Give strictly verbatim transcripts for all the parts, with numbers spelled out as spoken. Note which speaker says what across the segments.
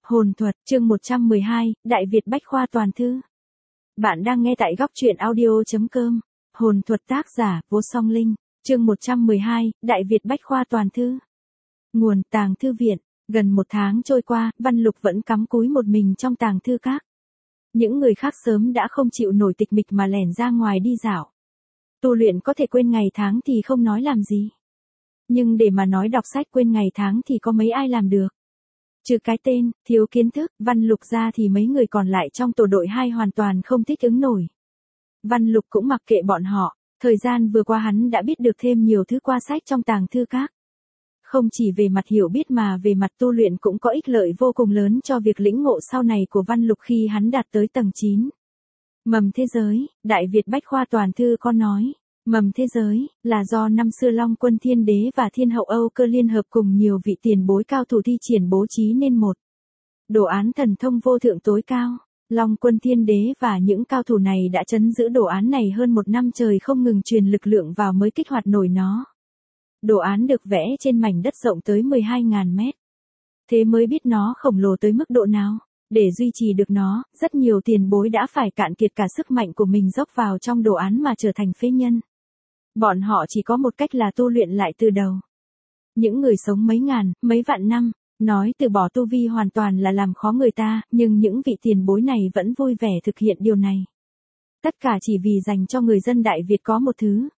Speaker 1: Hồn thuật, chương một trăm mười hai, Đại Việt Bách Khoa Toàn Thư. Bạn đang nghe tại góc truyện audio chấm com. Hồn thuật tác giả, Vô Song Linh, chương một trăm mười hai, Đại Việt Bách Khoa Toàn Thư. Nguồn, Tàng Thư Viện. Gần một tháng trôi qua, Văn Lục vẫn cắm cúi một mình trong tàng thư các. Những người khác sớm đã không chịu nổi tịch mịch mà lẻn ra ngoài đi dạo. Tu luyện có thể quên ngày tháng thì không nói làm gì. Nhưng để mà nói đọc sách quên ngày tháng thì có mấy ai làm được. Trừ cái tên, thiếu kiến thức, Văn Lục ra thì mấy người còn lại trong tổ đội hai hoàn toàn không thích ứng nổi. Văn Lục cũng mặc kệ bọn họ, thời gian vừa qua hắn đã biết được thêm nhiều thứ qua sách trong tàng thư các. Không chỉ về mặt hiểu biết mà về mặt tu luyện cũng có ích lợi vô cùng lớn cho việc lĩnh ngộ sau này của Văn Lục khi hắn đạt tới tầng chín. Mầm thế giới, Đại Việt Bách Khoa Toàn Thư có nói. Mầm thế giới, là do năm xưa Long Quân Thiên Đế và Thiên Hậu Âu Cơ liên hợp cùng nhiều vị tiền bối cao thủ thi triển bố trí nên một đồ án thần thông vô thượng tối cao. Long Quân Thiên Đế và những cao thủ này đã trấn giữ đồ án này hơn một năm trời không ngừng truyền lực lượng vào mới kích hoạt nổi nó. Đồ án được vẽ trên mảnh đất rộng tới mười hai nghìn mét. Thế mới biết nó khổng lồ tới mức độ nào. Để duy trì được nó, rất nhiều tiền bối đã phải cạn kiệt cả sức mạnh của mình dốc vào trong đồ án mà trở thành phế nhân. Bọn họ chỉ có một cách là tu luyện lại từ đầu. Những người sống mấy ngàn, mấy vạn năm, nói từ bỏ tu vi hoàn toàn là làm khó người ta, nhưng những vị tiền bối này vẫn vui vẻ thực hiện điều này. Tất cả chỉ vì dành cho người dân Đại Việt có một thứ.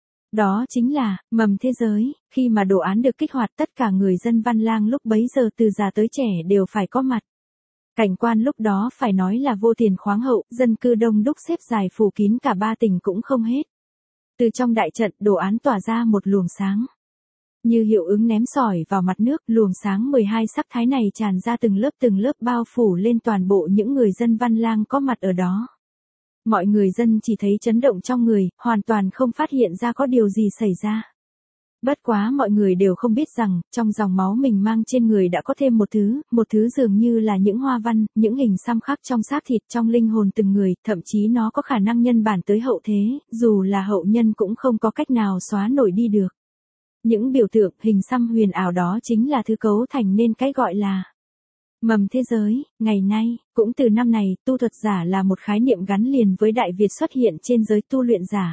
Speaker 1: Đó chính là, mầm thế giới, khi mà đồ án được kích hoạt tất cả người dân Văn Lang lúc bấy giờ từ già tới trẻ đều phải có mặt. Cảnh quan lúc đó phải nói là vô tiền khoáng hậu, dân cư đông đúc xếp dài phủ kín cả ba tỉnh cũng không hết. Từ trong đại trận, đồ án tỏa ra một luồng sáng. Như hiệu ứng ném sỏi vào mặt nước, luồng sáng mười hai sắc thái này tràn ra từng lớp từng lớp bao phủ lên toàn bộ những người dân Văn Lang có mặt ở đó. Mọi người dân chỉ thấy chấn động trong người, hoàn toàn không phát hiện ra có điều gì xảy ra. Bất quá mọi người đều không biết rằng, trong dòng máu mình mang trên người đã có thêm một thứ, một thứ dường như là những hoa văn, những hình xăm khắc trong xác thịt, trong linh hồn từng người, thậm chí nó có khả năng nhân bản tới hậu thế, dù là hậu nhân cũng không có cách nào xóa nổi đi được. Những biểu tượng, hình xăm huyền ảo đó chính là thứ cấu thành nên cái gọi là mầm thế giới. Ngày nay, cũng từ năm này, tu thuật giả là một khái niệm gắn liền với Đại Việt xuất hiện trên giới tu luyện giả.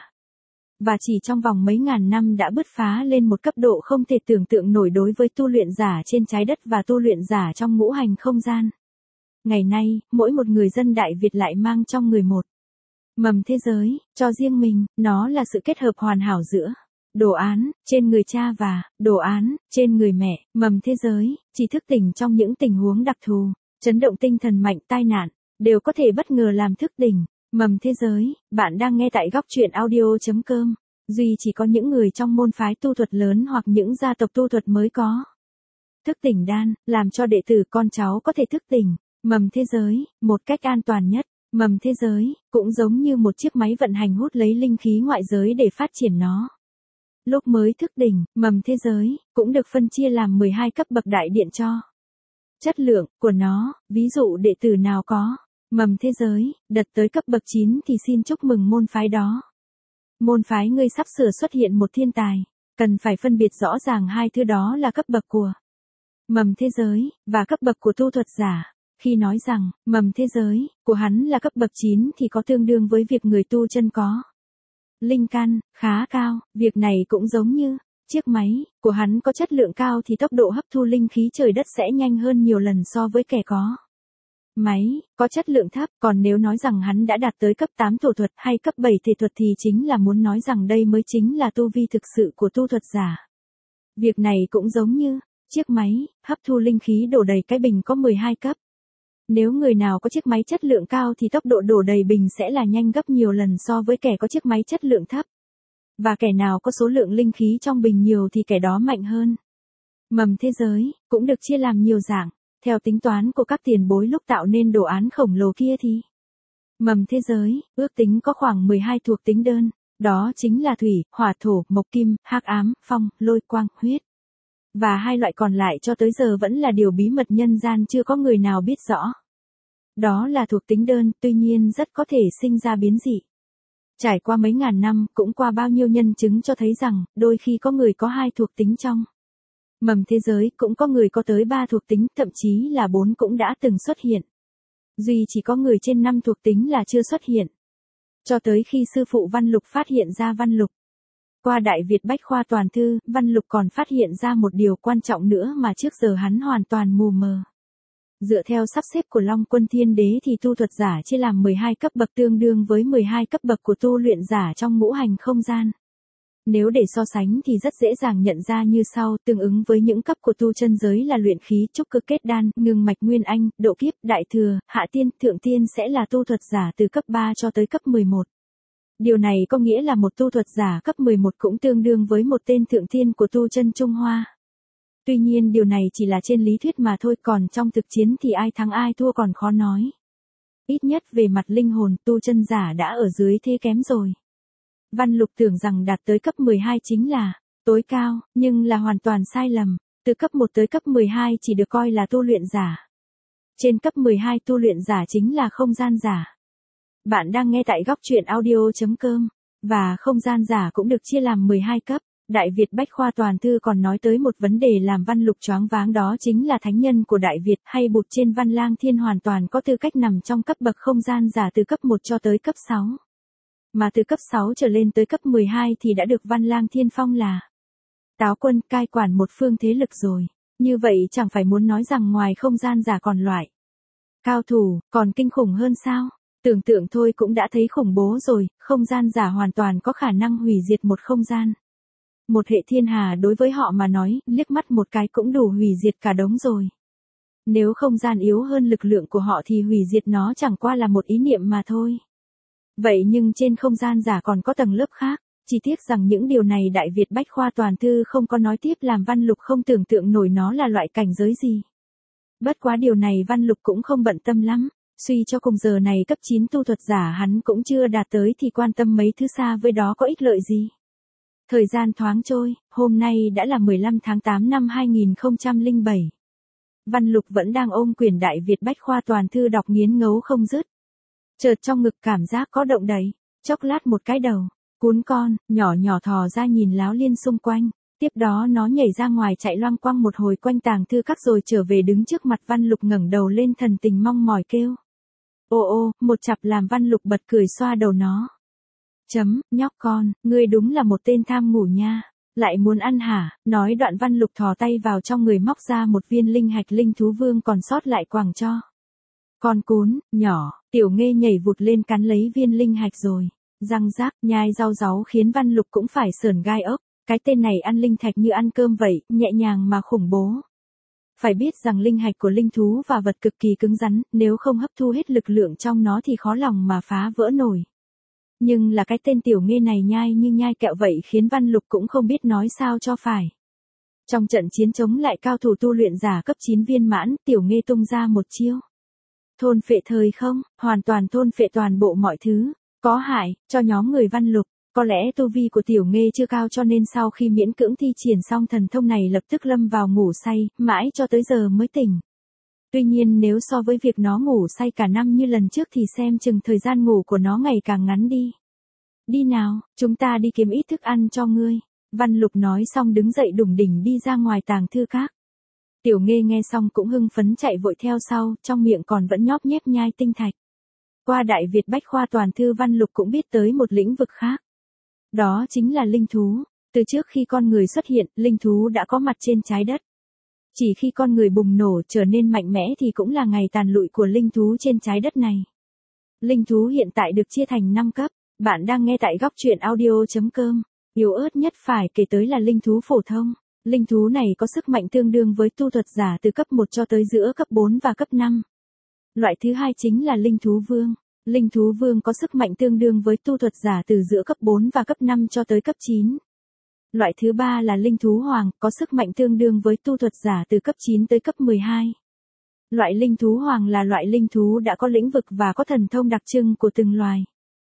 Speaker 1: Và chỉ trong vòng mấy ngàn năm đã bứt phá lên một cấp độ không thể tưởng tượng nổi đối với tu luyện giả trên trái đất và tu luyện giả trong ngũ hành không gian. Ngày nay, mỗi một người dân Đại Việt lại mang trong người một mầm thế giới, cho riêng mình, nó là sự kết hợp hoàn hảo giữa đồ án, trên người cha và đồ án, trên người mẹ. Mầm thế giới, chỉ thức tỉnh trong những tình huống đặc thù, chấn động tinh thần mạnh, tai nạn, đều có thể bất ngờ làm thức tỉnh. Mầm thế giới, bạn đang nghe tại góc truyện audio chấm com. Duy chỉ có những người trong môn phái tu thuật lớn hoặc những gia tộc tu thuật mới có. Thức tỉnh đan, làm cho đệ tử con cháu có thể thức tỉnh. Mầm thế giới, một cách an toàn nhất. Mầm thế giới, cũng giống như một chiếc máy vận hành hút lấy linh khí ngoại giới để phát triển nó. Lúc mới thức tỉnh, mầm thế giới, cũng được phân chia làm mười hai cấp bậc đại điện cho. Chất lượng của nó, ví dụ đệ tử nào có mầm thế giới, đặt tới cấp bậc chín thì xin chúc mừng môn phái đó. Môn phái ngươi sắp sửa xuất hiện một thiên tài, cần phải phân biệt rõ ràng hai thứ đó là cấp bậc của mầm thế giới, và cấp bậc của tu thuật giả. Khi nói rằng, mầm thế giới, của hắn là cấp bậc chín thì có tương đương với việc người tu chân có linh căn, khá cao, việc này cũng giống như, chiếc máy, của hắn có chất lượng cao thì tốc độ hấp thu linh khí trời đất sẽ nhanh hơn nhiều lần so với kẻ có máy, có chất lượng thấp, còn nếu nói rằng hắn đã đạt tới cấp tám thổ thuật hay cấp bảy thể thuật thì chính là muốn nói rằng đây mới chính là tu vi thực sự của tu thuật giả. Việc này cũng giống như, chiếc máy, hấp thu linh khí đổ đầy cái bình có mười hai cấp. Nếu người nào có chiếc máy chất lượng cao thì tốc độ đổ đầy bình sẽ là nhanh gấp nhiều lần so với kẻ có chiếc máy chất lượng thấp. Và kẻ nào có số lượng linh khí trong bình nhiều thì kẻ đó mạnh hơn. Mầm thế giới, cũng được chia làm nhiều dạng. Theo tính toán của các tiền bối lúc tạo nên đồ án khổng lồ kia thì mầm thế giới, ước tính có khoảng mười hai thuộc tính đơn. Đó chính là thủy, hỏa thổ, mộc kim, hắc ám, phong, lôi, quang, huyết. Và hai loại còn lại cho tới giờ vẫn là điều bí mật nhân gian chưa có người nào biết rõ. Đó là thuộc tính đơn, tuy nhiên rất có thể sinh ra biến dị. Trải qua mấy ngàn năm, cũng qua bao nhiêu nhân chứng cho thấy rằng, đôi khi có người có hai thuộc tính trong Mầm thế giới cũng có người có tới ba thuộc tính, thậm chí là bốn cũng đã từng xuất hiện. Duy chỉ có người trên năm thuộc tính là chưa xuất hiện. Cho tới khi sư phụ Văn Lục phát hiện ra Văn Lục. Qua Đại Việt Bách Khoa Toàn Thư, Văn Lục còn phát hiện ra một điều quan trọng nữa mà trước giờ hắn hoàn toàn mù mờ. Dựa theo sắp xếp của Long Quân Thiên Đế thì tu thuật giả chia làm mười hai cấp bậc tương đương với mười hai cấp bậc của tu luyện giả trong ngũ hành không gian. Nếu để so sánh thì rất dễ dàng nhận ra như sau, tương ứng với những cấp của tu chân giới là luyện khí, trúc cơ, kết đan, ngưng mạch, nguyên anh, độ kiếp, đại thừa, hạ tiên, thượng tiên sẽ là tu thuật giả từ cấp ba cho tới cấp mười một. Điều này có nghĩa là một tu thuật giả cấp mười một cũng tương đương với một tên thượng tiên của tu chân Trung Hoa. Tuy nhiên điều này chỉ là trên lý thuyết mà thôi, còn trong thực chiến thì ai thắng ai thua còn khó nói. Ít nhất về mặt linh hồn, tu chân giả đã ở dưới thế kém rồi. Văn Lục tưởng rằng đạt tới cấp mười hai chính là tối cao, nhưng là hoàn toàn sai lầm. Từ cấp một tới cấp mười hai chỉ được coi là tu luyện giả. Trên cấp mười hai tu luyện giả chính là không gian giả. Bạn đang nghe tại góc truyện audio chấm com, và không gian giả cũng được chia làm mười hai cấp. Đại Việt Bách Khoa Toàn Thư còn nói tới một vấn đề làm Văn Lục choáng váng, đó chính là thánh nhân của Đại Việt hay bụt trên Văn Lang Thiên hoàn toàn có tư cách nằm trong cấp bậc không gian giả từ cấp một cho tới cấp sáu. Mà từ cấp sáu trở lên tới cấp mười hai thì đã được Văn Lang Thiên phong là táo quân, cai quản một phương thế lực rồi. Như vậy chẳng phải muốn nói rằng ngoài không gian giả còn loại cao thủ, còn kinh khủng hơn sao? Tưởng tượng thôi cũng đã thấy khủng bố rồi, không gian giả hoàn toàn có khả năng hủy diệt một không gian. Một hệ thiên hà đối với họ mà nói, liếc mắt một cái cũng đủ hủy diệt cả đống rồi. Nếu không gian yếu hơn lực lượng của họ thì hủy diệt nó chẳng qua là một ý niệm mà thôi. Vậy nhưng trên không gian giả còn có tầng lớp khác, chỉ tiếc rằng những điều này Đại Việt Bách Khoa Toàn Thư không có nói tiếp, làm Văn Lục không tưởng tượng nổi nó là loại cảnh giới gì. Bất quá điều này Văn Lục cũng không bận tâm lắm, suy cho cùng giờ này cấp chín tu thuật giả hắn cũng chưa đạt tới thì quan tâm mấy thứ xa với đó có ích lợi gì. Thời gian thoáng trôi, hôm nay đã là mười lăm tháng tám năm hai nghìn không trăm lẻ bảy. Văn Lục vẫn đang ôm quyển Đại Việt Bách Khoa Toàn Thư đọc nghiến ngấu không dứt. Chợt trong ngực cảm giác có động đậy, chốc lát một cái đầu, cuốn con, nhỏ nhỏ thò ra nhìn láo liên xung quanh, tiếp đó nó nhảy ra ngoài chạy loang quăng một hồi quanh tàng thư các rồi trở về đứng trước mặt Văn Lục ngẩng đầu lên thần tình mong mỏi kêu. Ô ô, một chặp làm Văn Lục bật cười xoa đầu nó. Chấm, nhóc con, ngươi đúng là một tên tham ngủ nha. Lại muốn ăn hả? Nói đoạn Văn Lục thò tay vào trong người móc ra một viên linh hạch linh thú vương còn sót lại quàng cho. Con cún, nhỏ, Tiểu Nghê nhảy vụt lên cắn lấy viên linh hạch rồi. Răng rác, nhai rau ráu khiến Văn Lục cũng phải sởn gai ốc. Cái tên này ăn linh thạch như ăn cơm vậy, nhẹ nhàng mà khủng bố. Phải biết rằng linh hạch của linh thú và vật cực kỳ cứng rắn, nếu không hấp thu hết lực lượng trong nó thì khó lòng mà phá vỡ nổi. Nhưng là cái tên Tiểu Nghê này nhai như nhai kẹo vậy khiến Văn Lục cũng không biết nói sao cho phải. Trong trận chiến chống lại cao thủ tu luyện giả cấp chín viên mãn, Tiểu Nghê tung ra một chiêu. Thôn phệ thời không, hoàn toàn thôn phệ toàn bộ mọi thứ, có hại, cho nhóm người Văn Lục. Có lẽ tu vi của Tiểu Nghê chưa cao cho nên sau khi miễn cưỡng thi triển xong thần thông này lập tức lâm vào ngủ say, mãi cho tới giờ mới tỉnh. Tuy nhiên nếu so với việc nó ngủ say cả năm như lần trước thì xem chừng thời gian ngủ của nó ngày càng ngắn đi. Đi nào, chúng ta đi kiếm ít thức ăn cho ngươi. Văn Lục nói xong đứng dậy đủng đỉnh đi ra ngoài tàng thư các. Tiểu Nghê nghe xong cũng hưng phấn chạy vội theo sau, trong miệng còn vẫn nhóp nhép nhai tinh thạch. Qua Đại Việt Bách Khoa Toàn Thư Văn Lục cũng biết tới một lĩnh vực khác. Đó chính là linh thú. Từ trước khi con người xuất hiện, linh thú đã có mặt trên trái đất. Chỉ khi con người bùng nổ trở nên mạnh mẽ thì cũng là ngày tàn lụi của linh thú trên trái đất này. Linh thú hiện tại được chia thành năm cấp. Bạn đang nghe tại góc truyện audio chấm com. Yếu ớt nhất phải kể tới là linh thú phổ thông. Linh thú này có sức mạnh tương đương với tu thuật giả từ cấp một cho tới giữa cấp bốn và cấp năm. Loại thứ hai chính là linh thú vương. Linh thú vương có sức mạnh tương đương với tu thuật giả từ giữa cấp bốn và cấp năm cho tới cấp chín. Loại thứ ba là linh thú hoàng, có sức mạnh tương đương với tu thuật giả từ cấp chín tới cấp mười hai. Loại linh thú hoàng là loại linh thú đã có lĩnh vực và có thần thông đặc trưng của từng loài.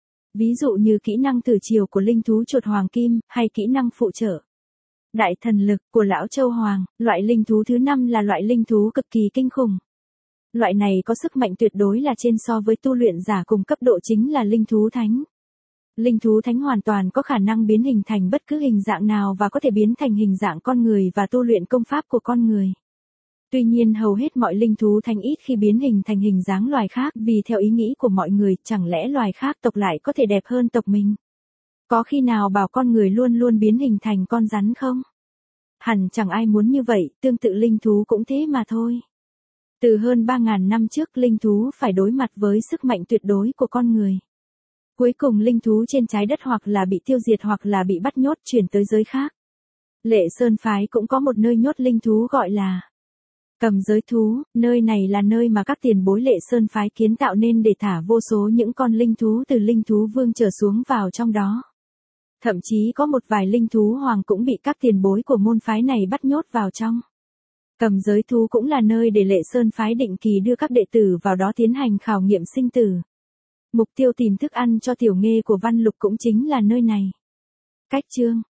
Speaker 1: Ví dụ như kỹ năng tử chiều của linh thú chuột hoàng kim, hay kỹ năng phụ trợ đại thần lực của lão châu hoàng. Loại linh thú thứ năm là loại linh thú cực kỳ kinh khủng. Loại này có sức mạnh tuyệt đối là trên so với tu luyện giả cùng cấp độ, chính là linh thú thánh. Linh thú thánh hoàn toàn có khả năng biến hình thành bất cứ hình dạng nào và có thể biến thành hình dạng con người và tu luyện công pháp của con người. Tuy nhiên hầu hết mọi linh thú thánh ít khi biến hình thành hình dáng loài khác vì theo ý nghĩ của mọi người chẳng lẽ loài khác tộc lại có thể đẹp hơn tộc mình. Có khi nào bảo con người luôn luôn biến hình thành con rắn không? Hẳn chẳng ai muốn như vậy, tương tự linh thú cũng thế mà thôi. Từ hơn ba nghìn năm trước linh thú phải đối mặt với sức mạnh tuyệt đối của con người. Cuối cùng linh thú trên trái đất hoặc là bị tiêu diệt hoặc là bị bắt nhốt chuyển tới giới khác. Lệ Sơn phái cũng có một nơi nhốt linh thú gọi là Cầm Giới Thú, nơi này là nơi mà các tiền bối Lệ Sơn phái kiến tạo nên để thả vô số những con linh thú từ linh thú vương trở xuống vào trong đó. Thậm chí có một vài linh thú hoàng cũng bị các tiền bối của môn phái này bắt nhốt vào trong. Cầm Giới Thú cũng là nơi để Lệ Sơn phái định kỳ đưa các đệ tử vào đó tiến hành khảo nghiệm sinh tử. Mục tiêu tìm thức ăn cho tiểu nghê của Văn Lục cũng chính là nơi này. Cách chương